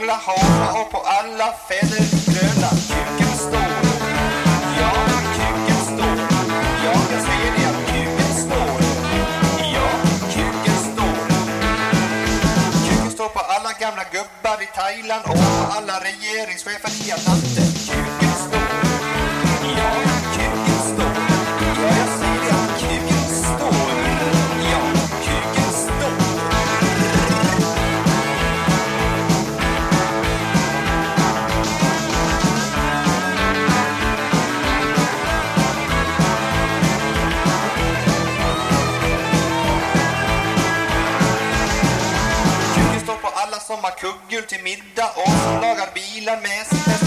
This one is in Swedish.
Oklahoma och på alla fäder gröna. Kuken står. Ja, kuken står. Ja, jag säger det att kuken står. Ja, kuken står. Kuken står på alla gamla gubbar i Thailand och på alla regeringschefer i Atlanten. Kuken står. Ja, kuken står. Ja, jag säger det att kuken står. Ja, kuken står. Kuken står på alla som har kugghjul till middag och som lagar bilar med sig.